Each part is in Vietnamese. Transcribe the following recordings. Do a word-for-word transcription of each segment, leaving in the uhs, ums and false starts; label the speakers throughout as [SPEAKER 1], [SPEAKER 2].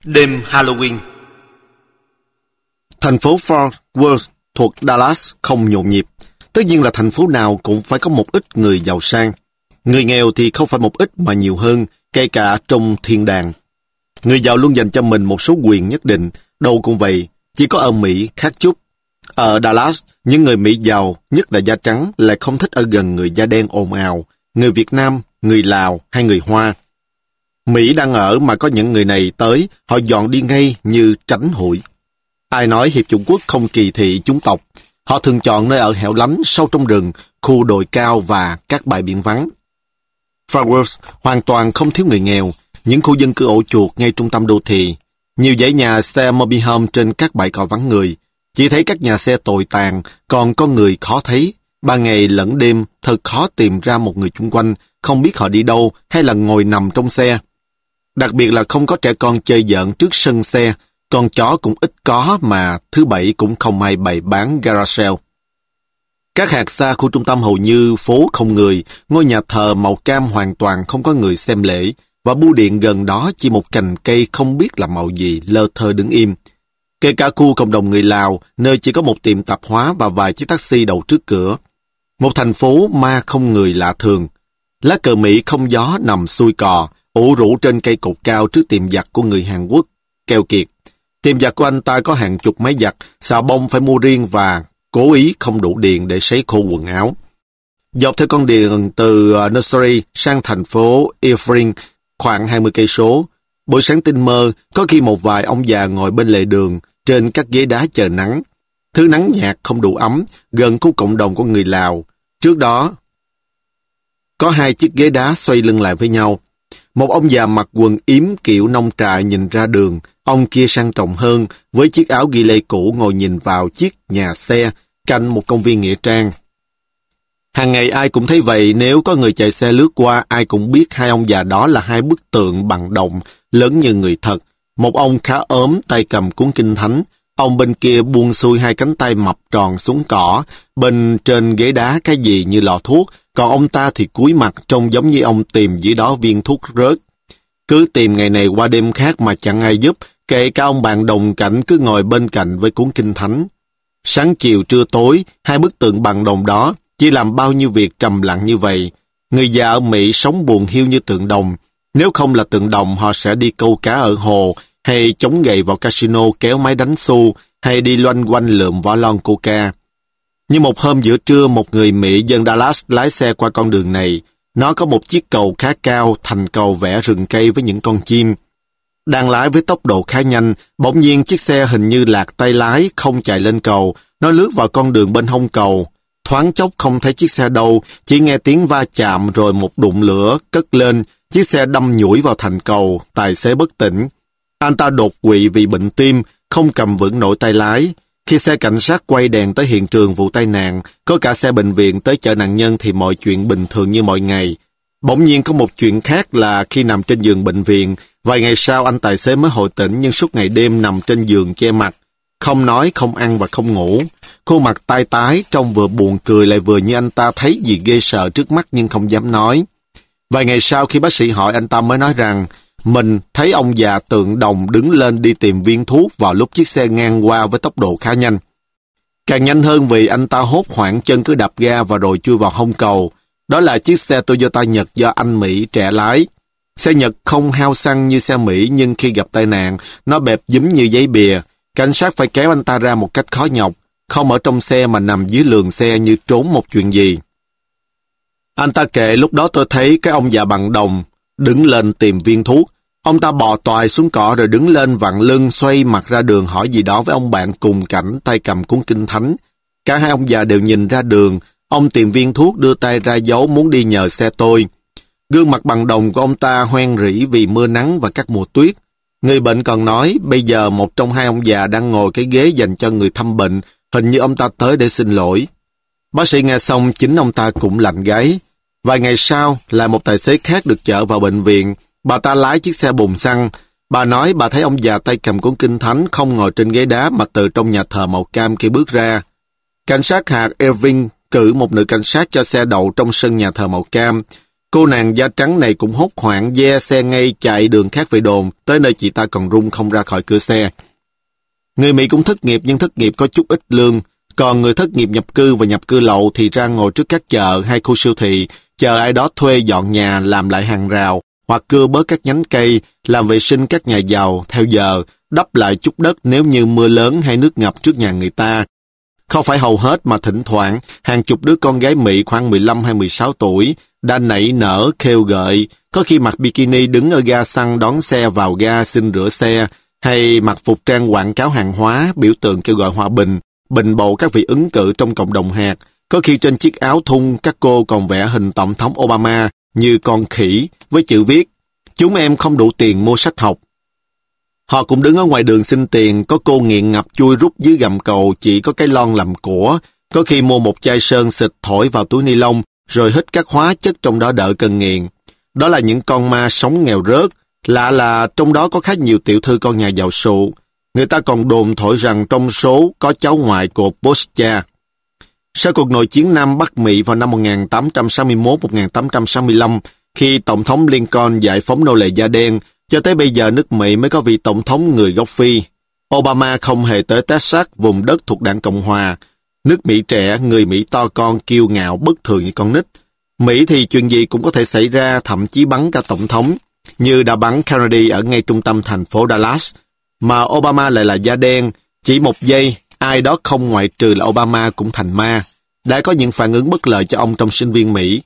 [SPEAKER 1] Đêm Halloween.
[SPEAKER 2] Thành phố Fort Worth thuộc Dallas không nhộn nhịp. Tất nhiên là thành phố nào cũng phải có một ít người giàu sang. Người nghèo thì không phải một ít mà nhiều hơn, kể cả trong thiên đàng. Người giàu luôn dành cho mình một số quyền nhất định, đâu cũng vậy, chỉ có ở Mỹ khác chút. Ở Dallas, những người Mỹ giàu, nhất là da trắng, lại không thích ở gần người da đen ồn ào, người Việt Nam, người Lào hay người Hoa. Mỹ đang ở mà có những người này tới, họ dọn đi ngay như tránh hụi. Ai nói Hiệp chủng quốc không kỳ thị chủng tộc? Họ thường chọn nơi ở hẻo lánh, sâu trong rừng, khu đồi cao và các bãi biển vắng. Fort Worth hoàn toàn không thiếu người nghèo, những khu dân cư ổ chuột ngay trung tâm đô thị. Nhiều dãy nhà xe mobile home trên các bãi cỏ vắng người. Chỉ thấy các nhà xe tồi tàn, còn con người khó thấy. Ban ngày lẫn đêm, thật khó tìm ra một người chung quanh, không biết họ đi đâu hay là ngồi nằm trong xe. Đặc biệt là không có trẻ con chơi giỡn trước sân xe, con chó cũng ít có mà thứ bảy cũng không ai bày bán garage sale. Các hạt xa khu trung tâm hầu như phố không người, ngôi nhà thờ màu cam hoàn toàn không có người xem lễ, và bưu điện gần đó chỉ một cành cây không biết là màu gì lơ thơ đứng im. Kể cả khu cộng đồng người Lào, nơi chỉ có một tiệm tạp hóa và vài chiếc taxi đậu trước cửa. Một thành phố ma không người lạ thường. Lá cờ Mỹ không gió nằm xuôi cò, ủ rũ trên cây cột cao trước tiệm giặt của người Hàn Quốc, keo kiệt. Tiệm giặt của anh ta có hàng chục máy giặt, xà bông phải mua riêng và cố ý không đủ điện để sấy khô quần áo. Dọc theo con đường từ Nursery sang thành phố Irving khoảng hai mươi cây số, buổi sáng tinh mơ, có khi một vài ông già ngồi bên lề đường, trên các ghế đá chờ nắng. Thứ nắng nhạt không đủ ấm, gần khu cộng đồng của người Lào. Trước đó, có hai chiếc ghế đá xoay lưng lại với nhau. Một ông già mặc quần yếm kiểu nông trại nhìn ra đường, ông kia sang trọng hơn, với chiếc áo ghi lê cũ ngồi nhìn vào chiếc nhà xe, cạnh một công viên nghĩa trang. Hàng ngày ai cũng thấy vậy, nếu có người chạy xe lướt qua, ai cũng biết hai ông già đó là hai bức tượng bằng đồng, lớn như người thật. Một ông khá ốm, tay cầm cuốn kinh thánh, ông bên kia buông xuôi hai cánh tay mập tròn xuống cỏ, bên trên ghế đá cái gì như lọ thuốc, còn ông ta thì cúi mặt trông giống như ông tìm dưới đó viên thuốc rớt. Cứ tìm ngày này qua đêm khác mà chẳng ai giúp, kể cả ông bạn đồng cảnh cứ ngồi bên cạnh với cuốn kinh thánh. Sáng chiều trưa tối, hai bức tượng bằng đồng đó chỉ làm bao nhiêu việc trầm lặng như vậy. Người già ở Mỹ sống buồn hiu như tượng đồng. Nếu không là tượng đồng, họ sẽ đi câu cá ở hồ, hay chống gậy vào casino kéo máy đánh xu, hay đi loanh quanh lượm vỏ lon coca. Nhưng một hôm giữa trưa, một người Mỹ dân Dallas lái xe qua con đường này. Nó có một chiếc cầu khá cao, thành cầu vẽ rừng cây với những con chim. Đang lái với tốc độ khá nhanh, bỗng nhiên chiếc xe hình như lạc tay lái, không chạy lên cầu. Nó lướt vào con đường bên hông cầu. Thoáng chốc không thấy chiếc xe đâu, chỉ nghe tiếng va chạm rồi một đụng lửa cất lên. Chiếc xe đâm nhủi vào thành cầu, tài xế bất tỉnh. Anh ta đột quỵ vì bệnh tim, không cầm vững nổi tay lái. Khi xe cảnh sát quay đèn tới hiện trường vụ tai nạn, có cả xe bệnh viện tới chở nạn nhân thì mọi chuyện bình thường như mọi ngày. Bỗng nhiên có một chuyện khác là khi nằm trên giường bệnh viện, vài ngày sau anh tài xế mới hồi tỉnh nhưng suốt ngày đêm nằm trên giường che mặt. Không nói, không ăn và không ngủ. Khuôn mặt tai tái, trông vừa buồn cười lại vừa như anh ta thấy gì ghê sợ trước mắt nhưng không dám nói. Vài ngày sau khi bác sĩ hỏi, anh ta mới nói rằng mình thấy ông già tượng đồng đứng lên đi tìm viên thuốc vào lúc chiếc xe ngang qua với tốc độ khá nhanh. Càng nhanh hơn vì anh ta hốt hoảng chân cứ đạp ga và rồi chui vào hông cầu. Đó là chiếc xe Toyota Nhật do anh Mỹ trẻ lái. Xe Nhật không hao xăng như xe Mỹ nhưng khi gặp tai nạn, nó bẹp dúm như giấy bìa. Cảnh sát phải kéo anh ta ra một cách khó nhọc, không ở trong xe mà nằm dưới lường xe như trốn một chuyện gì. Anh ta kể lúc đó tôi thấy cái ông già bằng đồng đứng lên tìm viên thuốc. Ông ta bò toài xuống cỏ rồi đứng lên vặn lưng xoay mặt ra đường hỏi gì đó với ông bạn cùng cảnh tay cầm cuốn kinh thánh. Cả hai ông già đều nhìn ra đường. Ông tìm viên thuốc đưa tay ra dấu muốn đi nhờ xe tôi. Gương mặt bằng đồng của ông ta hoen rỉ vì mưa nắng và các mùa tuyết. Người bệnh còn nói bây giờ một trong hai ông già đang ngồi cái ghế dành cho người thăm bệnh. Hình như ông ta tới để xin lỗi. Bác sĩ nghe xong chính ông ta cũng lạnh gáy. Vài ngày sau là một tài xế khác được chở vào bệnh viện. Bà ta lái chiếc xe bồn xăng. Bà nói bà thấy ông già tay cầm cuốn kinh thánh không ngồi trên ghế đá mà từ trong nhà thờ màu cam kia bước ra. Cảnh sát hạt Irving cử một nữ cảnh sát cho xe đậu trong sân nhà thờ màu cam. Cô nàng da trắng này cũng hốt hoảng ve xe ngay chạy đường khác về đồn, tới nơi chị ta còn run không ra khỏi cửa xe. Người Mỹ cũng thất nghiệp nhưng thất nghiệp có chút ít lương, còn người thất nghiệp nhập cư và nhập cư lậu thì ra ngồi trước các chợ hay khu siêu thị, chờ ai đó thuê dọn nhà làm lại hàng rào, hoặc cưa bớt các nhánh cây, làm vệ sinh các nhà giàu theo giờ, đắp lại chút đất nếu như mưa lớn hay nước ngập trước nhà người ta. Không phải hầu hết mà thỉnh thoảng, hàng chục đứa con gái Mỹ khoảng mười lăm hay mười sáu tuổi đã nảy nở kêu gợi, có khi mặc bikini đứng ở ga xăng đón xe vào ga xin rửa xe, hay mặc phục trang quảng cáo hàng hóa, biểu tượng kêu gọi hòa bình, bình bầu các vị ứng cử trong cộng đồng hạt. Có khi trên chiếc áo thun các cô còn vẽ hình Tổng thống Obama như con khỉ với chữ viết: "Chúng em không đủ tiền mua sách học." Họ cũng đứng ở ngoài đường xin tiền, có cô nghiện ngập chui rút dưới gầm cầu chỉ có cái lon làm của, có khi mua một chai sơn xịt thổi vào túi ni lông rồi hít các hóa chất trong đó đỡ cơn nghiện. Đó là những con ma sống nghèo rớt, lạ là trong đó có khá nhiều tiểu thư con nhà giàu sụ. Người ta còn đồn thổi rằng trong số có cháu ngoại của Boscha. Sau cuộc nội chiến Nam Bắc Mỹ vào năm một nghìn tám trăm sáu mươi mốt đến một nghìn tám trăm sáu mươi lăm, khi Tổng thống Lincoln giải phóng nô lệ da đen, cho tới bây giờ nước Mỹ mới có vị Tổng thống người gốc Phi. Obama không hề tới Texas, vùng đất thuộc Đảng Cộng Hòa. Nước Mỹ trẻ, người Mỹ to con, kiêu ngạo, bất thường như con nít. Mỹ thì chuyện gì cũng có thể xảy ra, thậm chí bắn cả Tổng thống, như đã bắn Kennedy ở ngay trung tâm thành phố Dallas. Mà Obama lại là da đen, chỉ một giây, ai đó không ngoại trừ là Obama cũng thành ma. Đã có những phản ứng bất lợi cho ông trong sinh viên Mỹ.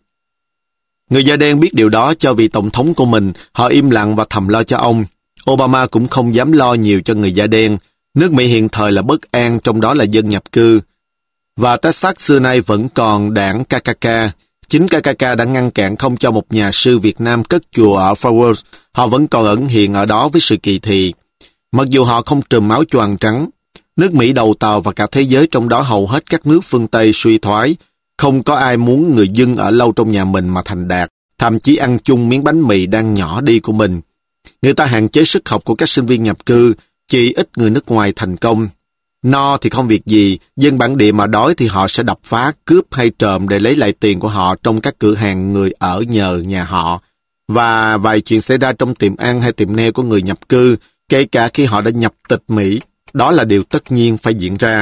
[SPEAKER 2] Người da đen biết điều đó cho vị Tổng thống của mình, họ im lặng và thầm lo cho ông. Obama cũng không dám lo nhiều cho người da đen. Nước Mỹ hiện thời là bất an, trong đó là dân nhập cư. Và Texas xưa nay vẫn còn đảng ca ca ca. Chính ca ca ca đã ngăn cản không cho một nhà sư Việt Nam cất chùa ở Fort Worth. Họ vẫn còn ẩn hiện ở đó với sự kỳ thị. Mặc dù họ không trùm áo choàng trắng, nước Mỹ đầu tàu và cả thế giới trong đó hầu hết các nước phương Tây suy thoái. Không có ai muốn người dân ở lâu trong nhà mình mà thành đạt, thậm chí ăn chung miếng bánh mì đang nhỏ đi của mình. Người ta hạn chế sức học của các sinh viên nhập cư, chỉ ít người nước ngoài thành công. No thì không việc gì, dân bản địa mà đói thì họ sẽ đập phá, cướp hay trộm để lấy lại tiền của họ trong các cửa hàng người ở nhờ nhà họ. Và vài chuyện xảy ra trong tiệm ăn hay tiệm nail của người nhập cư, kể cả khi họ đã nhập tịch Mỹ, đó là điều tất nhiên phải diễn ra.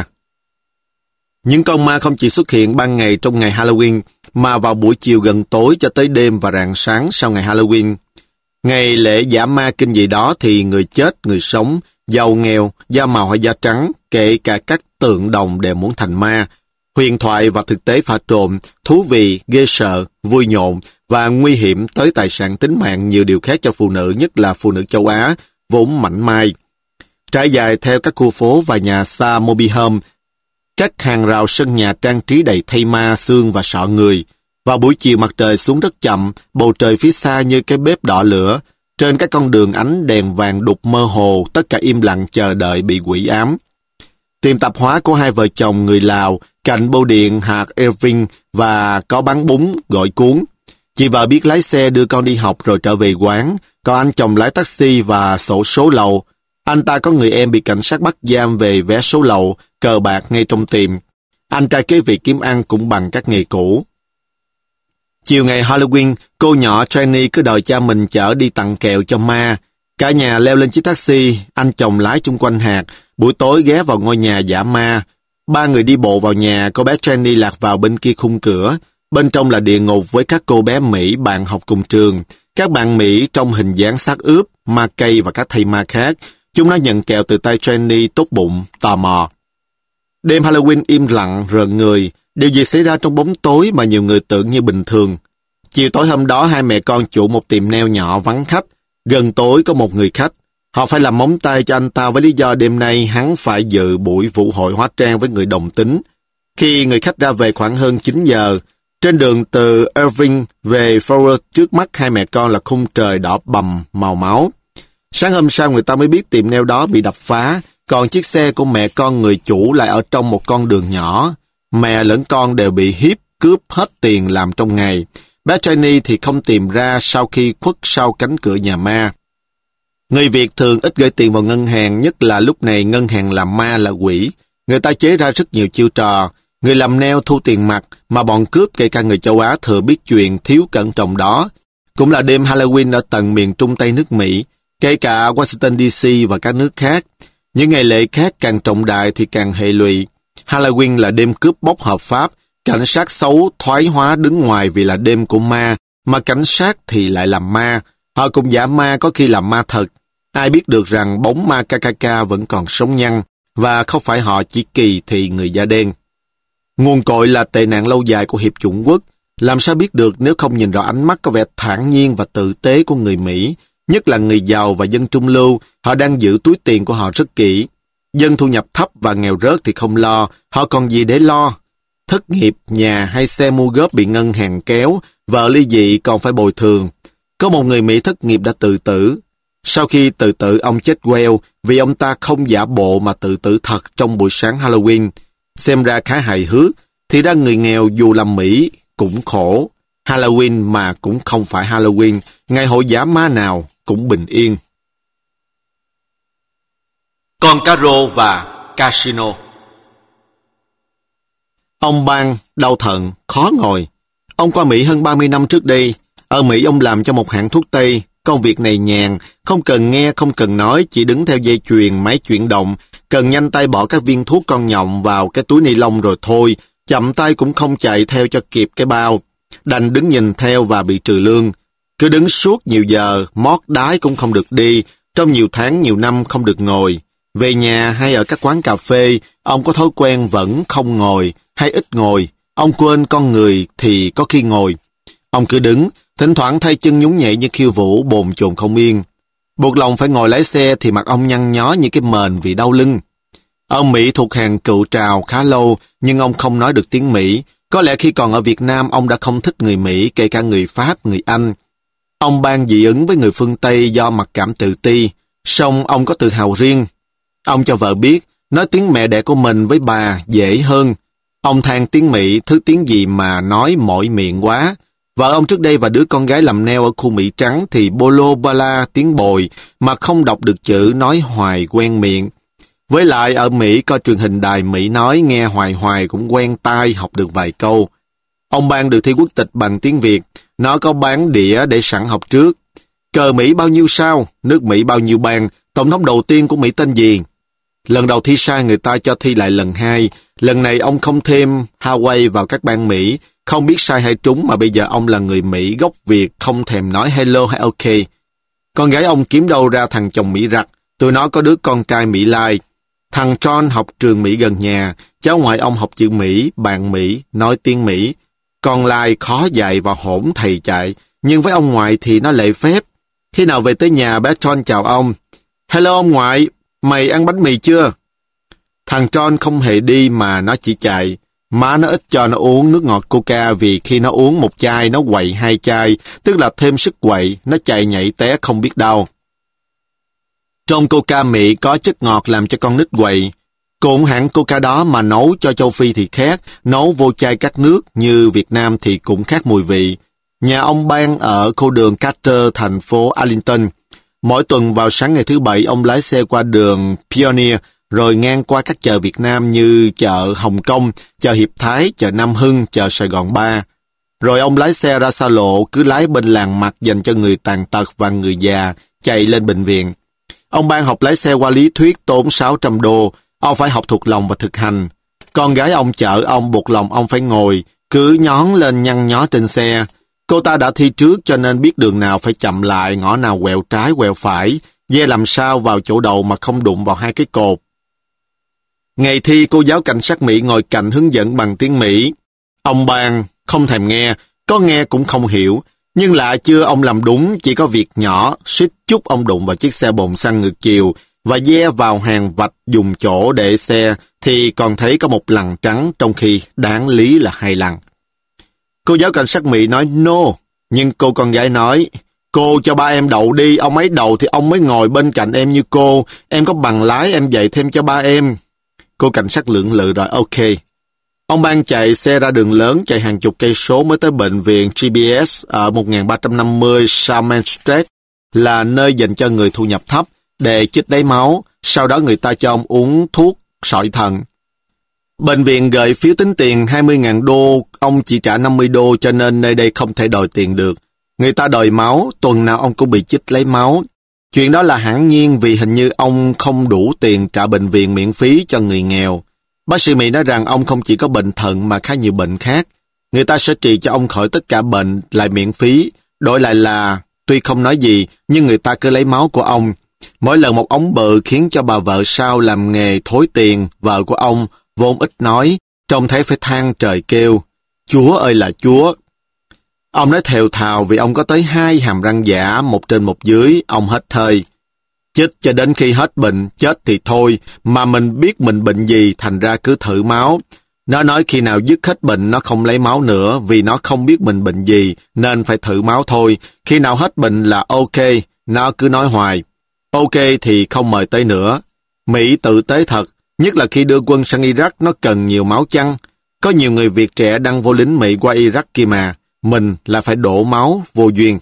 [SPEAKER 2] Những con ma không chỉ xuất hiện ban ngày trong ngày Halloween, mà vào buổi chiều gần tối cho tới đêm và rạng sáng sau ngày Halloween. Ngày lễ dã ma kinh dị đó thì người chết, người sống, giàu nghèo, da màu hay da trắng, kể cả các tượng đồng đều muốn thành ma. Huyền thoại và thực tế pha trộn, thú vị, ghê sợ, vui nhộn và nguy hiểm tới tài sản tính mạng nhiều điều khác cho phụ nữ, nhất là phụ nữ châu Á, vốn mảnh mai. Trải dài theo các khu phố và nhà xa Mobile Home, các hàng rào sân nhà trang trí đầy thây ma, xương và sọ người. Vào buổi chiều mặt trời xuống rất chậm, bầu trời phía xa như cái bếp đỏ lửa. Trên các con đường ánh đèn vàng đục mơ hồ, tất cả im lặng chờ đợi bị quỷ ám. Tiệm tạp hóa của hai vợ chồng người Lào, cạnh bưu điện hạt Irving và có bán bún, gỏi cuốn. Chị vợ biết lái xe đưa con đi học rồi trở về quán, còn anh chồng lái taxi và sổ số lậu. Anh ta có người em bị cảnh sát bắt giam về vé số lậu, cờ bạc ngay trong tiệm. Anh trai kế vị kiếm ăn cũng bằng các nghề cũ. Chiều ngày Halloween, cô nhỏ Jenny cứ đòi cha mình chở đi tặng kẹo cho ma. Cả nhà leo lên chiếc taxi, anh chồng lái chung quanh hạt, buổi tối ghé vào ngôi nhà giả ma. Ba người đi bộ vào nhà, cô bé Jenny lạc vào bên kia khung cửa. Bên trong là địa ngục với các cô bé Mỹ bạn học cùng trường. Các bạn Mỹ trong hình dáng xác ướp, ma cây và các thây ma khác. Chúng nó nhận kẹo từ tay Jenny tốt bụng, tò mò. Đêm Halloween im lặng, rợn người. Điều gì xảy ra trong bóng tối mà nhiều người tưởng như bình thường. Chiều tối hôm đó, hai mẹ con chủ một tiệm nail nhỏ vắng khách. Gần tối có một người khách. Họ phải làm móng tay cho anh ta với lý do đêm nay hắn phải dự buổi vũ hội hóa trang với người đồng tính. Khi người khách ra về khoảng hơn chín giờ, trên đường từ Irving về Forward, trước mắt hai mẹ con là khung trời đỏ bầm màu máu. Sáng hôm sau người ta mới biết tiệm nail đó bị đập phá, còn chiếc xe của mẹ con người chủ lại ở trong một con đường nhỏ. Mẹ lẫn con đều bị hiếp, cướp hết tiền làm trong ngày. Bé Jenny thì không tìm ra sau khi khuất sau cánh cửa nhà ma. Người Việt thường ít gửi tiền vào ngân hàng, nhất là lúc này ngân hàng làm ma là quỷ. Người ta chế ra rất nhiều chiêu trò. Người làm neo thu tiền mặt mà bọn cướp kể cả người châu Á thừa biết chuyện thiếu cẩn trọng đó. Cũng là đêm Halloween ở tận miền Trung Tây nước Mỹ, kể cả Washington đê xê và các nước khác. Những ngày lễ khác càng trọng đại thì càng hệ lụy. Halloween là đêm cướp bóc hợp pháp, cảnh sát xấu thoái hóa đứng ngoài vì là đêm của ma, mà cảnh sát thì lại làm ma. Họ cũng giả ma, có khi làm ma thật. Ai biết được rằng bóng ma ca ca ca vẫn còn sống nhăn, và không phải họ chỉ kỳ thị người da đen. Nguồn cội là tệ nạn lâu dài của Hiệp chủng quốc. Làm sao biết được nếu không nhìn rõ ánh mắt có vẻ thản nhiên và tử tế của người Mỹ, nhất là người giàu và dân trung lưu, họ đang giữ túi tiền của họ rất kỹ. Dân thu nhập thấp và nghèo rớt thì không lo, họ còn gì để lo? Thất nghiệp, nhà hay xe mua góp bị ngân hàng kéo, vợ ly dị còn phải bồi thường. Có một người Mỹ thất nghiệp đã tự tử. Sau khi tự tử, ông chết queo vì ông ta không giả bộ mà tự tử thật trong buổi sáng Halloween. Xem ra khá hài hước, thì ra người nghèo dù làm Mỹ cũng khổ. Halloween mà cũng không phải Halloween, ngày hội giả ma nào cũng bình yên. Con cá rô và casino. Ông Bang đau thận, khó ngồi. Ông qua Mỹ hơn ba mươi năm trước đây. Ở Mỹ ông làm cho một hãng thuốc Tây. Công việc này nhàn, không cần nghe, không cần nói, chỉ đứng theo dây chuyền, máy chuyển động, cần nhanh tay bỏ các viên thuốc con nhộng vào cái túi ni lông rồi thôi, chậm tay cũng không chạy theo cho kịp cái bao. Đành đứng nhìn theo và bị trừ lương. Cứ đứng suốt nhiều giờ, mót đái cũng không được đi, trong nhiều tháng nhiều năm không được ngồi. Về nhà hay ở các quán cà phê, ông có thói quen vẫn không ngồi, hay ít ngồi. Ông quên con người thì có khi ngồi. Ông cứ đứng, thỉnh thoảng thay chân nhún nhảy như khiêu vũ, bồn chồn không yên. Buộc lòng phải ngồi lái xe thì mặt ông nhăn nhó như cái mền vì đau lưng. Ông Mỹ thuộc hàng cựu trào khá lâu, nhưng ông không nói được tiếng Mỹ. Có lẽ khi còn ở Việt Nam, ông đã không thích người Mỹ, kể cả người Pháp, người Anh. Ông ban dị ứng với người phương Tây do mặc cảm tự ti, song ông có tự hào riêng. Ông cho vợ biết, nói tiếng mẹ đẻ của mình với bà dễ hơn. Ông than tiếng Mỹ, thứ tiếng gì mà nói mỏi miệng quá. Vợ ông trước đây và đứa con gái làm neo ở khu Mỹ Trắng thì bolo bala tiếng bồi, mà không đọc được chữ, nói hoài quen miệng. Với lại ở Mỹ coi truyền hình đài Mỹ nói, nghe hoài hoài cũng quen tai, học được vài câu. Ông Ban được thi quốc tịch bằng tiếng Việt, nó có bán đĩa để sẵn học trước. Cờ Mỹ bao nhiêu sao? Nước Mỹ bao nhiêu bang? Tổng thống đầu tiên của Mỹ tên gì? Lần đầu thi sai người ta cho thi lại lần hai. Lần này ông không thêm Hawaii vào các bang Mỹ, không biết sai hay trúng mà bây giờ ông là người Mỹ gốc Việt, không thèm nói hello hay ok. Con gái ông kiếm đâu ra thằng chồng Mỹ rặt, tụi nó có đứa con trai Mỹ Lai. Thằng John học trường Mỹ gần nhà, cháu ngoại ông học chữ Mỹ, bạn Mỹ, nói tiếng Mỹ. Con Lai khó dạy và hỗn thầy chạy, nhưng với ông ngoại thì nó lệ phép. Khi nào về tới nhà, bé John chào ông. Hello ông ngoại, mày ăn bánh mì chưa? Thằng John không hề đi mà nó chỉ chạy. Má nó ít cho nó uống nước ngọt coca vì khi nó uống một chai nó quậy hai chai, tức là thêm sức quậy, nó chạy nhảy té không biết đau. Trong coca Mỹ có chất ngọt làm cho con nít quậy. Cũng hãng coca đó mà nấu cho châu Phi thì khác, nấu vô chai các nước như Việt Nam thì cũng khác mùi vị. Nhà ông Ban ở khu đường Carter, thành phố Arlington. Mỗi tuần vào sáng ngày thứ Bảy, ông lái xe qua đường Pioneer, rồi ngang qua các chợ Việt Nam như chợ Hồng Kông, chợ Hiệp Thái, chợ Nam Hưng, chợ Sài Gòn ba. Rồi ông lái xe ra xa lộ, cứ lái bên làng mặt dành cho người tàn tật và người già, chạy lên bệnh viện. Ông Ban học lái xe qua lý thuyết tốn sáu trăm đô, ông phải học thuộc lòng và thực hành. Con gái ông chở ông buộc lòng ông phải ngồi, cứ nhón lên nhăn nhó trên xe. Cô ta đã thi trước cho nên biết đường nào phải chậm lại, ngõ nào quẹo trái quẹo phải, dê làm sao vào chỗ đầu mà không đụng vào hai cái cột. Ngày thi, cô giáo cảnh sát Mỹ ngồi cạnh hướng dẫn bằng tiếng Mỹ. Ông Ban không thèm nghe, có nghe cũng không hiểu. Nhưng lạ chưa, ông làm đúng, chỉ có việc nhỏ, suýt chút ông đụng vào chiếc xe bồn xăng ngược chiều và dê vào hàng vạch dùng chỗ để xe thì còn thấy có một lằn trắng, trong khi đáng lý là hai lằn. Cô giáo cảnh sát Mỹ nói no, nhưng cô con gái nói, cô cho ba em đậu đi, ông ấy đậu thì ông mới ngồi bên cạnh em như cô, em có bằng lái em dạy thêm cho ba em. Cô cảnh sát lưỡng lự rồi ok. Ông Ban chạy xe ra đường lớn, chạy hàng chục cây số mới tới bệnh viện giê bê ét ở một nghìn ba trăm năm mươi South Main Street, là nơi dành cho người thu nhập thấp, để chích lấy máu, sau đó người ta cho ông uống thuốc sỏi thận. Bệnh viện gợi phiếu tính tiền hai mươi nghìn đô, ông chỉ trả năm mươi đô cho nên nơi đây không thể đòi tiền được. Người ta đòi máu, tuần nào ông cũng bị chích lấy máu. Chuyện đó là hẳn nhiên vì hình như ông không đủ tiền trả bệnh viện miễn phí cho người nghèo. Bác sĩ Mỹ nói rằng ông không chỉ có bệnh thận mà khá nhiều bệnh khác. Người ta sẽ trị cho ông khỏi tất cả bệnh lại miễn phí. Đổi lại là, tuy không nói gì, nhưng người ta cứ lấy máu của ông. Mỗi lần một ống bự khiến cho bà vợ sau làm nghề thối tiền, vợ của ông, vốn ít nói, trông thấy phải than trời kêu. Chúa ơi là Chúa! Ông nói thều thào vì ông có tới hai hàm răng giả, một trên một dưới, ông hết thời. Chích cho đến khi hết bệnh, chết thì thôi, mà mình biết mình bệnh gì, thành ra cứ thử máu. Nó nói khi nào dứt hết bệnh nó không lấy máu nữa, vì nó không biết mình bệnh gì, nên phải thử máu thôi. Khi nào hết bệnh là ok, nó cứ nói hoài. Ok thì không mời tới nữa. Mỹ tự tế thật, nhất là khi đưa quân sang Iraq nó cần nhiều máu chăng. Có nhiều người Việt trẻ đăng vô lính Mỹ qua Iraq kia mà, mình là phải đổ máu vô duyên.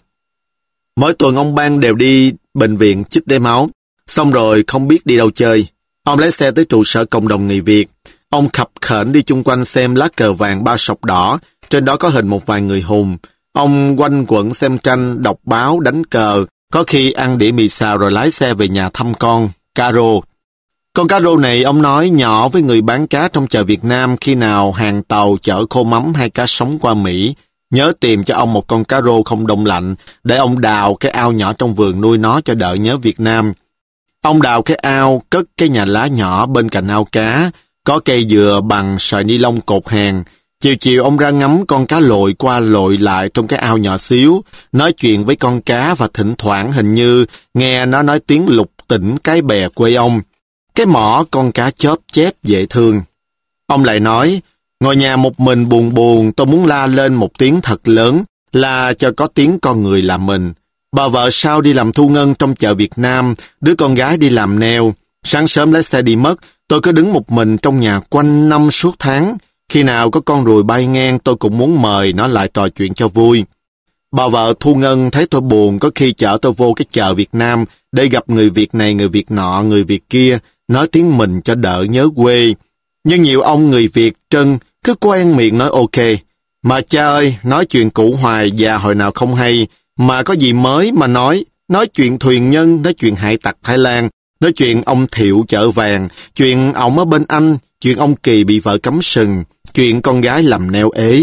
[SPEAKER 2] Mỗi tuần ông Ban đều đi bệnh viện chích lấy máu, xong rồi không biết đi đâu chơi. Ông lái xe tới trụ sở cộng đồng người Việt. Ông khập khểnh đi chung quanh xem lá cờ vàng ba sọc đỏ, trên đó có hình một vài người hùng. Ông quanh quẩn xem tranh, đọc báo, đánh cờ, có khi ăn đĩa mì xào rồi lái xe về nhà thăm con, Caro. Con Caro này ông nói nhỏ với người bán cá trong chợ Việt Nam khi nào hàng tàu chở khô mắm hay cá sống qua Mỹ. Nhớ tìm cho ông một con Caro không đông lạnh để ông đào cái ao nhỏ trong vườn nuôi nó cho đỡ nhớ Việt Nam. Ông đào cái ao, cất cái nhà lá nhỏ bên cạnh ao cá, có cây dừa bằng sợi ni lông cột hàng. Chiều chiều ông ra ngắm con cá lội qua lội lại trong cái ao nhỏ xíu, nói chuyện với con cá và thỉnh thoảng hình như nghe nó nói tiếng lục tỉnh cái bè quê ông. Cái mỏ con cá chớp chép dễ thương. Ông lại nói, ngồi nhà một mình buồn buồn, tôi muốn la lên một tiếng thật lớn, là cho có tiếng con người làm mình. Bà vợ sau đi làm thu ngân trong chợ Việt Nam, đứa con gái đi làm neo. Sáng sớm lái xe đi mất, tôi cứ đứng một mình trong nhà quanh năm suốt tháng. Khi nào có con ruồi bay ngang tôi cũng muốn mời nó lại trò chuyện cho vui. Bà vợ thu ngân thấy tôi buồn, có khi chở tôi vô cái chợ Việt Nam để gặp người Việt này, người Việt nọ, người Việt kia, nói tiếng mình cho đỡ nhớ quê. Nhưng nhiều ông người Việt trân cứ quen miệng nói ok. Mà cha ơi, nói chuyện cũ hoài già hồi nào không hay, mà có gì mới mà nói, nói chuyện thuyền nhân, nói chuyện hải tặc Thái Lan, nói chuyện ông Thiệu chợ vàng, chuyện ông ở bên Anh, chuyện ông Kỳ bị vợ cấm sừng, chuyện con gái làm neo ế.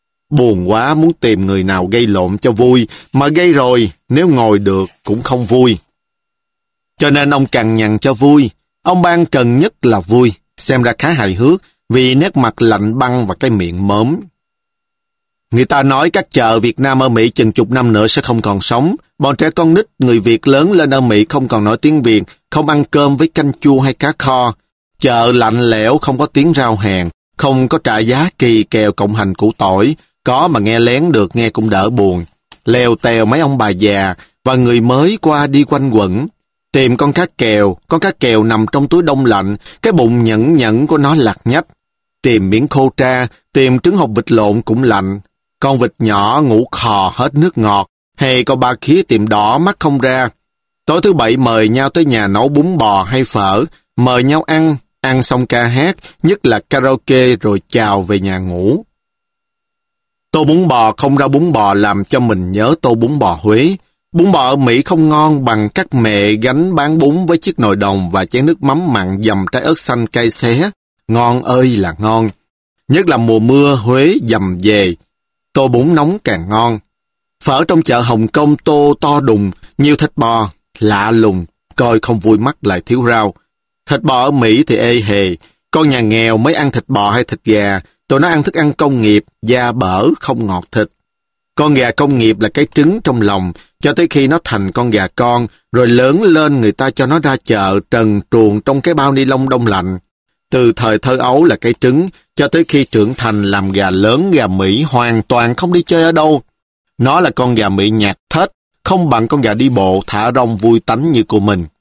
[SPEAKER 2] Buồn quá muốn tìm người nào gây lộn cho vui, mà gây rồi, nếu ngồi được cũng không vui. Cho nên ông cằn nhằn cho vui. Ông Ban cần nhất là vui, xem ra khá hài hước, vì nét mặt lạnh băng và cái miệng mớm. Người ta nói các chợ Việt Nam ở Mỹ chừng chục năm nữa sẽ không còn sống. Bọn trẻ con nít, người Việt lớn lên ở Mỹ không còn nói tiếng Việt, không ăn cơm với canh chua hay cá kho. Chợ lạnh lẽo, không có tiếng rao hàng, không có trả giá kỳ kèo cộng hành củ tỏi, có mà nghe lén được nghe cũng đỡ buồn. Lèo tèo mấy ông bà già và người mới qua đi quanh quẩn. Tìm con cá kèo, con cá kèo nằm trong túi đông lạnh, cái bụng nhẫn nhẫn của nó lặt nhách. Tìm miếng khô tra, tìm trứng hộp vịt lộn cũng lạnh. Con vịt nhỏ ngủ khò hết nước ngọt, hay con ba khía tiệm đỏ mắt không ra. Tối thứ bảy mời nhau tới nhà nấu bún bò hay phở, mời nhau ăn, ăn xong ca hát, nhất là karaoke rồi chào về nhà ngủ. Tô bún bò không ra bún bò làm cho mình nhớ tô bún bò Huế. Bún bò ở Mỹ không ngon bằng các mẹ gánh bán bún với chiếc nồi đồng và chén nước mắm mặn dầm trái ớt xanh cay xé. Ngon ơi là ngon. Nhất là mùa mưa Huế dầm về. Tô bún nóng càng ngon. Phở trong chợ Hồng Kông tô to đùng, nhiều thịt bò, lạ lùng, coi không vui mắt lại thiếu rau. Thịt bò ở Mỹ thì ê hề, con nhà nghèo mới ăn thịt bò hay thịt gà, tụi nó ăn thức ăn công nghiệp, da bở, không ngọt thịt. Con gà công nghiệp là cái trứng trong lòng, cho tới khi nó thành con gà con, rồi lớn lên người ta cho nó ra chợ trần truồng trong cái bao ni lông đông lạnh. Từ thời thơ ấu là cái trứng, cho tới khi trưởng thành làm gà lớn, gà Mỹ hoàn toàn không đi chơi ở đâu. Nó là con gà Mỹ nhạt thết, không bằng con gà đi bộ thả rong vui tánh như của mình.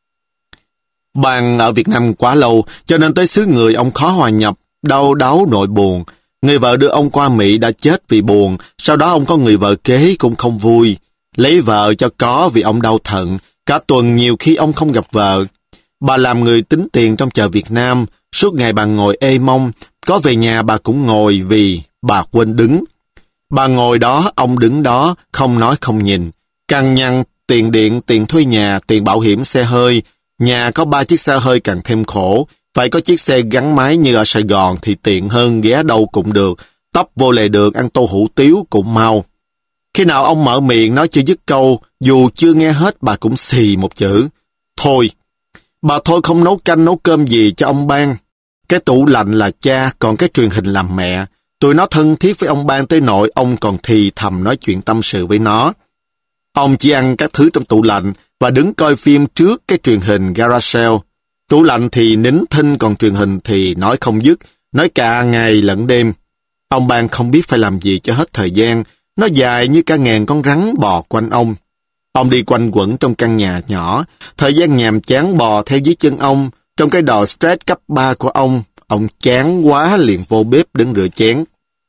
[SPEAKER 2] Ban ở Việt Nam quá lâu, cho nên tới xứ người ông khó hòa nhập, đau đáu nỗi buồn. Người vợ đưa ông qua Mỹ đã chết vì buồn, sau đó ông có người vợ kế cũng không vui. Lấy vợ cho có vì ông đau thận, cả tuần nhiều khi ông không gặp vợ. Bà làm người tính tiền trong chợ Việt Nam, Suốt ngày bà ngồi ê mông, có về nhà bà cũng ngồi vì bà quên đứng. Bà ngồi đó, ông đứng đó, không nói không nhìn. Cằn nhằn tiền điện, tiền thuê nhà, tiền bảo hiểm xe hơi. Nhà có ba chiếc xe hơi càng thêm khổ. Phải có chiếc xe gắn máy như ở Sài Gòn thì tiện hơn, ghé đâu cũng được. Tấp vô lề đường, ăn tô hủ tiếu cũng mau. Khi nào ông mở miệng nói chưa dứt câu, dù chưa nghe hết bà cũng xì một chữ. Thôi, bà thôi không nấu canh nấu cơm gì cho ông Ban. Cái tủ lạnh là cha, còn cái truyền hình làm mẹ. Tụi nó thân thiết với ông Ban tới nỗi ông còn thì thầm nói chuyện tâm sự với nó. Ông chỉ ăn các thứ trong tủ lạnh và đứng coi phim trước cái truyền hình Garacel. Tủ lạnh thì nín thinh, còn truyền hình thì nói không dứt, nói cả ngày lẫn đêm. Ông Ban không biết phải làm gì cho hết thời gian. Nó dài như cả ngàn con rắn bò quanh ông. Ông đi quanh quẩn trong căn nhà nhỏ. Thời gian nhàm chán bò theo dưới chân ông. Trong cái đò stress cấp ba của ông, ông chán quá liền vô bếp đứng rửa chén.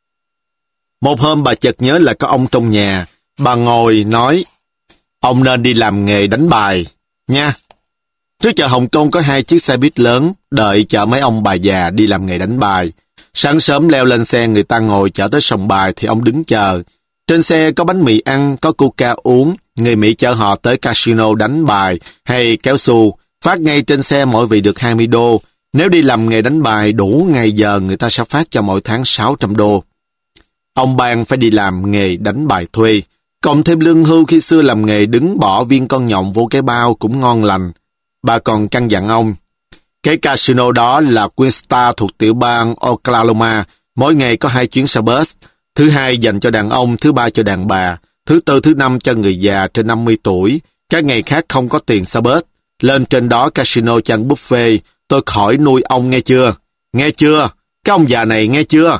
[SPEAKER 2] Một hôm bà chợt nhớ là có ông trong nhà. Bà ngồi nói, ông nên đi làm nghề đánh bài, nha. Trước chợ Hồng Kông có hai chiếc xe buýt lớn, đợi chở mấy ông bà già đi làm nghề đánh bài. Sáng sớm leo lên xe người ta ngồi chở tới sòng bài thì ông đứng chờ. Trên xe có bánh mì ăn, có coca uống, người Mỹ chở họ tới casino đánh bài hay kéo xu, phát ngay trên xe mỗi vị được hai mươi đô. Nếu đi làm nghề đánh bài đủ ngày giờ người ta sẽ phát cho mỗi tháng sáu trăm đô. Ông Ban phải đi làm nghề đánh bài thuê, cộng thêm lương hưu khi xưa làm nghề đứng bỏ viên con nhộng vô cái bao cũng ngon lành. Bà còn căn dặn ông, cái casino đó là Queen Star thuộc tiểu bang Oklahoma, mỗi ngày có hai chuyến xe bus, thứ hai dành cho đàn ông, thứ ba cho đàn bà, thứ tư thứ năm cho người già trên năm mươi tuổi, các ngày khác không có tiền xe bus. Lên trên đó casino cho ăn buffet, tôi khỏi nuôi ông nghe chưa? Nghe chưa? Cái ông già này nghe chưa?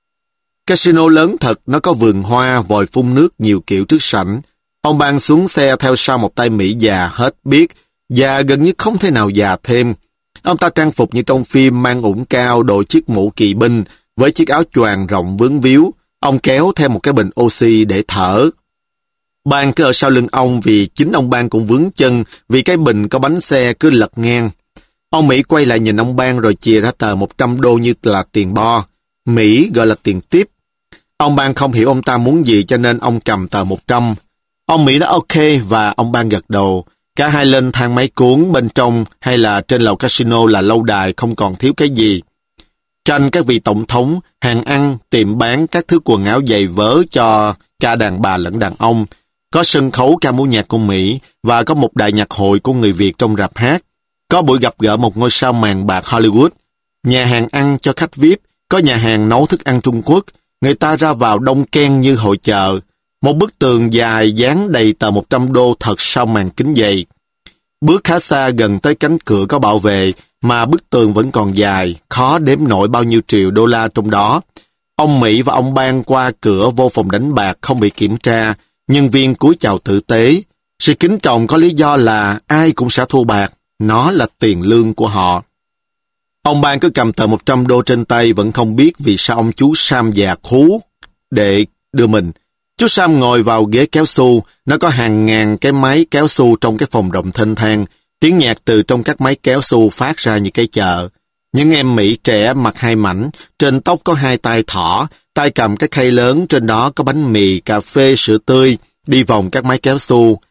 [SPEAKER 2] Casino lớn thật, nó có vườn hoa, vòi phun nước nhiều kiểu trước sảnh. Ông Ban xuống xe theo sau một tay Mỹ già hết biết, già gần như không thể nào già thêm. Ông ta trang phục như trong phim, mang ủng cao, đội chiếc mũ kỵ binh, với chiếc áo choàng rộng vướng víu. Ông kéo theo một cái bình oxy để thở. Ban cứ ở sau lưng ông vì chính ông Ban cũng vướng chân vì cái bình có bánh xe cứ lật ngang. Ông Mỹ quay lại nhìn ông Ban rồi chìa ra tờ một trăm đô như là tiền bo. Mỹ gọi là tiền tiếp. Ông Ban không hiểu ông ta muốn gì cho nên ông cầm tờ một trăm. Ông Mỹ đã ok và ông Ban gật đầu. Cả hai lên thang máy cuốn, bên trong hay là trên lầu casino là lâu đài không còn thiếu cái gì. Tranh các vị tổng thống, hàng ăn, tiệm bán các thứ quần áo giày vớ cho cả đàn bà lẫn đàn ông. Có sân khấu ca múa nhạc của Mỹ và có một đại nhạc hội của người Việt trong rạp hát. Có buổi gặp gỡ một ngôi sao màn bạc Hollywood. Nhà hàng ăn cho khách vi ai pi, có nhà hàng nấu thức ăn Trung Quốc. Người ta ra vào đông ken như hội chợ. Một bức tường dài dán đầy tờ một trăm đô thật sau màn kính dày. Bước khá xa gần tới cánh cửa có bảo vệ, mà bức tường vẫn còn dài, khó đếm nổi bao nhiêu triệu đô la trong đó. Ông Mỹ và ông Ban qua cửa vô phòng đánh bạc không bị kiểm tra, nhân viên cúi chào tử tế. Sự kính trọng có lý do là ai cũng sẽ thua bạc, nó là tiền lương của họ. Ông Ban cứ cầm tờ một trăm đô trên tay vẫn không biết vì sao ông chú Sam già khú để đưa mình. Chú Sam ngồi vào ghế kéo xu, nó có hàng ngàn cái máy kéo xu trong cái phòng rộng thênh thang. Tiếng nhạc từ trong các máy kéo xu phát ra như cái chợ. Những em Mỹ trẻ mặc hai mảnh, trên tóc có hai tay thỏ, tay cầm cái khay lớn, trên đó có bánh mì, cà phê, sữa tươi, đi vòng các máy kéo xu.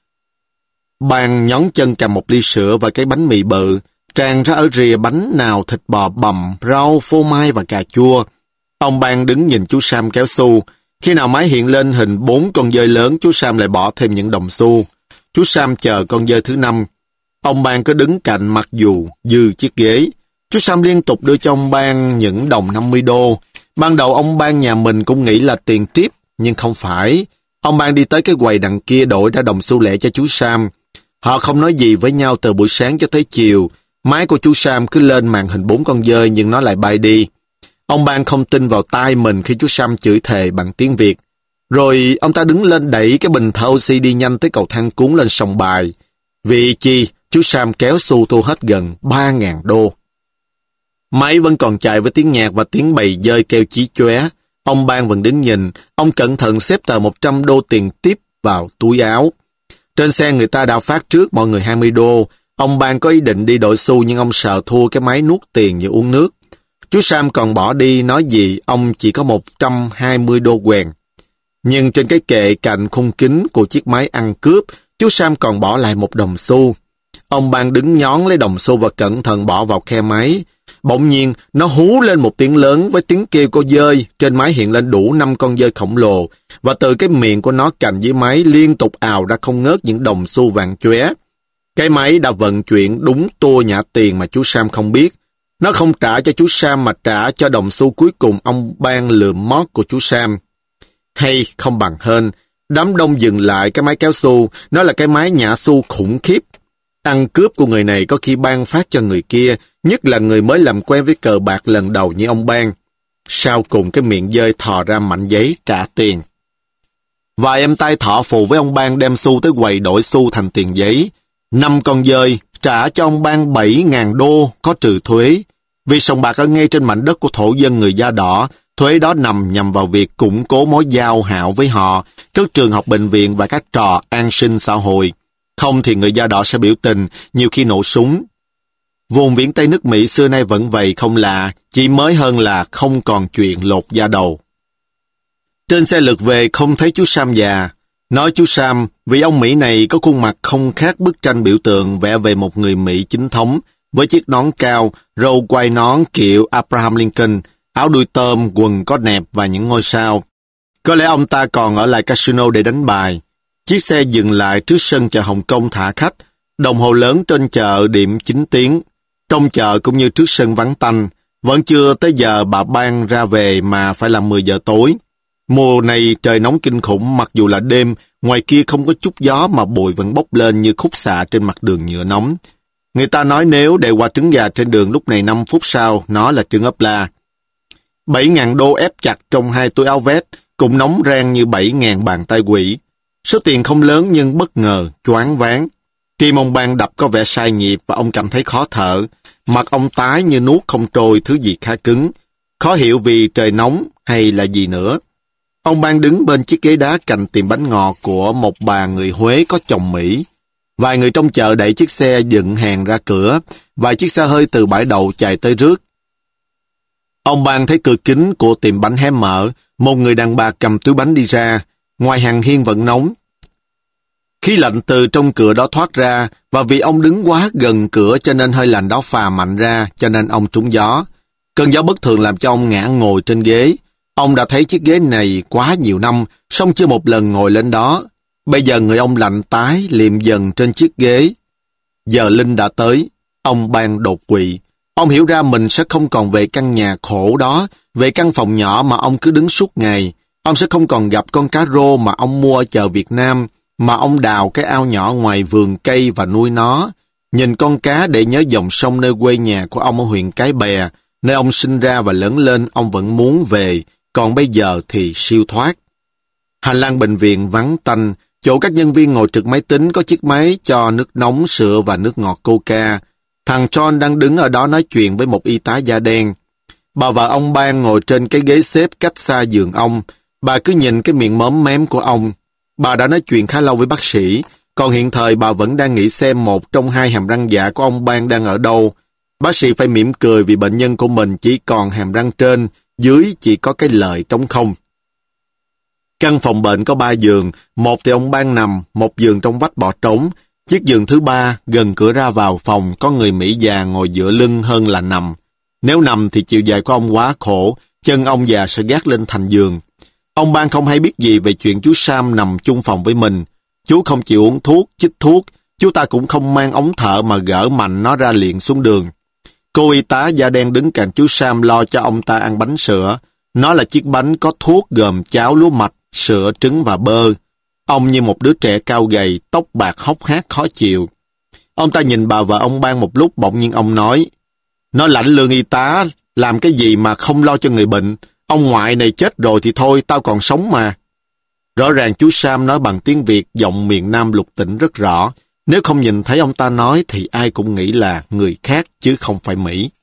[SPEAKER 2] Ban nhón chân cầm một ly sữa và cái bánh mì bự, tràn ra ở rìa bánh nào thịt bò bằm, rau, phô mai và cà chua. Ông Ban đứng nhìn chú Sam kéo xu. Khi nào máy hiện lên hình bốn con dơi lớn, chú Sam lại bỏ thêm những đồng xu. Chú Sam chờ con dơi thứ năm. Ông Ban cứ đứng cạnh mặc dù dư chiếc ghế. Chú Sam liên tục đưa cho ông Ban những đồng năm mươi đô. Ban đầu ông Ban nhà mình cũng nghĩ là tiền tiếp, nhưng không phải. Ông Ban đi tới cái quầy đằng kia đổi ra đồng xu lẻ cho chú Sam. Họ không nói gì với nhau từ buổi sáng cho tới chiều. Máy của chú Sam cứ lên màn hình bốn con dơi nhưng nó lại bay đi. Ông Ban không tin vào tai mình khi chú Sam chửi thề bằng tiếng Việt. Rồi ông ta đứng lên đẩy cái bình thở oxy đi nhanh tới cầu thang cuốn lên sòng bài. Vì chi, chú Sam kéo xu thu hết gần ba ngàn đô. Máy vẫn còn chạy với tiếng nhạc và tiếng bầy dơi kêu chí chóe. Ông Ban vẫn đứng nhìn. Ông cẩn thận xếp tờ một trăm đô tiền tiếp vào túi áo. Trên xe người ta đã phát trước mọi người hai mươi đô. Ông Ban có ý định đi đổi xu nhưng ông sợ thua cái máy nuốt tiền như uống nước. Chú Sam còn bỏ đi nói gì ông chỉ có một trăm hai mươi đô quèn. Nhưng trên cái kệ cạnh khung kính của chiếc máy ăn cướp, chú Sam còn bỏ lại một đồng xu. Ông Bang đứng nhón lấy đồng xu và cẩn thận bỏ vào khe máy. Bỗng nhiên, nó hú lên một tiếng lớn với tiếng kêu của dơi. Trên máy hiện lên đủ năm con dơi khổng lồ, và từ cái miệng của nó cạnh dưới máy liên tục ào ra không ngớt những đồng xu vàng chóe. Cái máy đã vận chuyển đúng tua nhả tiền mà chú Sam không biết. Nó không trả cho chú Sam mà trả cho đồng xu cuối cùng ông Bang lượm mót của chú Sam. Hay không bằng hên, đám đông dừng lại cái máy kéo xu, nó là cái máy nhả xu khủng khiếp. Ăn cướp của người này có khi ban phát cho người kia, nhất là người mới làm quen với cờ bạc lần đầu như ông Bang. Sau cùng cái miệng dơi thò ra mảnh giấy trả tiền. Vài em tay thọ phù với ông Bang đem xu tới quầy đổi xu thành tiền giấy. Năm con dơi trả cho ông Bang bảy ngàn đô có trừ thuế. Vì sòng bạc ở ngay trên mảnh đất của thổ dân người da đỏ, thuế đó nằm nhằm vào việc củng cố mối giao hảo với họ, các trường học, bệnh viện và các trò an sinh xã hội. Không thì người da đỏ sẽ biểu tình, nhiều khi nổ súng. Vùng viễn Tây nước Mỹ xưa nay vẫn vậy không lạ, chỉ mới hơn là không còn chuyện lột da đầu. Trên xe lượt về không thấy chú Sam già. Nói chú Sam, vì ông Mỹ này có khuôn mặt không khác bức tranh biểu tượng vẽ về một người Mỹ chính thống, với chiếc nón cao, râu quai nón kiểu Abraham Lincoln, áo đuôi tôm, quần có nẹp và những ngôi sao. Có lẽ ông ta còn ở lại casino để đánh bài. Chiếc xe dừng lại trước sân chợ Hồng Kông thả khách. Đồng hồ lớn trên chợ điểm chín tiếng. Trong chợ cũng như trước sân vắng tanh. Vẫn chưa tới giờ bà Bang ra về mà phải là mười giờ tối. Mùa này trời nóng kinh khủng, mặc dù là đêm, ngoài kia không có chút gió mà bụi vẫn bốc lên như khúc xạ trên mặt đường nhựa nóng. Người ta nói nếu để quả trứng gà trên đường lúc này năm phút sau, nó là trứng ốp la. bảy ngàn đô ép chặt trong hai túi áo vest, cũng nóng rang như bảy ngàn bàn tay quỷ. Số tiền không lớn nhưng bất ngờ, choáng váng. Tim ông Bang đập có vẻ sai nhịp và ông cảm thấy khó thở. Mặt ông tái như nuốt không trôi thứ gì khá cứng. Khó hiểu vì trời nóng hay là gì nữa. Ông Bang đứng bên chiếc ghế đá cạnh tiệm bánh ngọt của một bà người Huế có chồng Mỹ. Vài người trong chợ đẩy chiếc xe dựng hàng ra cửa, vài chiếc xe hơi từ bãi đậu chạy tới rước. Ông Bang thấy cửa kính của tiệm bánh hé mở, một người đàn bà cầm túi bánh đi ra, ngoài hàng hiên vẫn nóng. Khí lạnh từ trong cửa đó thoát ra, và vì ông đứng quá gần cửa cho nên hơi lạnh đó phà mạnh ra, cho nên ông trúng gió. Cơn gió bất thường làm cho ông ngã ngồi trên ghế. Ông đã thấy chiếc ghế này quá nhiều năm, song chưa một lần ngồi lên đó. Bây giờ người ông lạnh tái, liệm dần trên chiếc ghế. Giờ linh đã tới, ông Bang đột quỵ. Ông hiểu ra mình sẽ không còn về căn nhà khổ đó, về căn phòng nhỏ mà ông cứ đứng suốt ngày. Ông sẽ không còn gặp con cá rô mà ông mua ở chợ Việt Nam, mà ông đào cái ao nhỏ ngoài vườn cây và nuôi nó. Nhìn con cá để nhớ dòng sông nơi quê nhà của ông ở huyện Cái Bè, nơi ông sinh ra và lớn lên, ông vẫn muốn về, còn bây giờ thì siêu thoát. Hành lang bệnh viện vắng tanh, chỗ các nhân viên ngồi trực máy tính có chiếc máy cho nước nóng, sữa và nước ngọt Coca. Thằng John đang đứng ở đó nói chuyện với một y tá da đen. Bà vợ ông Bang ngồi trên cái ghế xếp cách xa giường ông. Bà cứ nhìn cái miệng móm mém của ông. Bà đã nói chuyện khá lâu với bác sĩ, còn hiện thời bà vẫn đang nghĩ xem một trong hai hàm răng dạ của ông Bang đang ở đâu. Bác sĩ phải mỉm cười vì bệnh nhân của mình chỉ còn hàm răng trên, dưới chỉ có cái lợi trống không. Căn phòng bệnh có ba giường, một thì ông Bang nằm, một giường trong vách bỏ trống. Chiếc giường thứ ba, gần cửa ra vào phòng, có người Mỹ già ngồi dựa lưng hơn là nằm. Nếu nằm thì chiều dài của ông quá khổ, chân ông già sẽ gác lên thành giường. Ông Bang không hay biết gì về chuyện chú Sam nằm chung phòng với mình. Chú không chịu uống thuốc, chích thuốc, chú ta cũng không mang ống thở mà gỡ mạnh nó ra liền xuống đường. Cô y tá da đen đứng cạnh chú Sam lo cho ông ta ăn bánh sữa. Nó là chiếc bánh có thuốc gồm cháo lúa mạch, sữa, trứng và bơ. Ông như một đứa trẻ cao gầy, tóc bạc hốc hác khó chịu. Ông ta nhìn bà vợ ông Bang một lúc, bỗng nhiên ông nói, nó lãnh lương y tá, làm cái gì mà không lo cho người bệnh. Ông ngoại này chết rồi thì thôi, tao còn sống mà. Rõ ràng chú Sam nói bằng tiếng Việt, giọng miền Nam lục tỉnh rất rõ. Nếu không nhìn thấy ông ta nói thì ai cũng nghĩ là người khác chứ không phải Mỹ.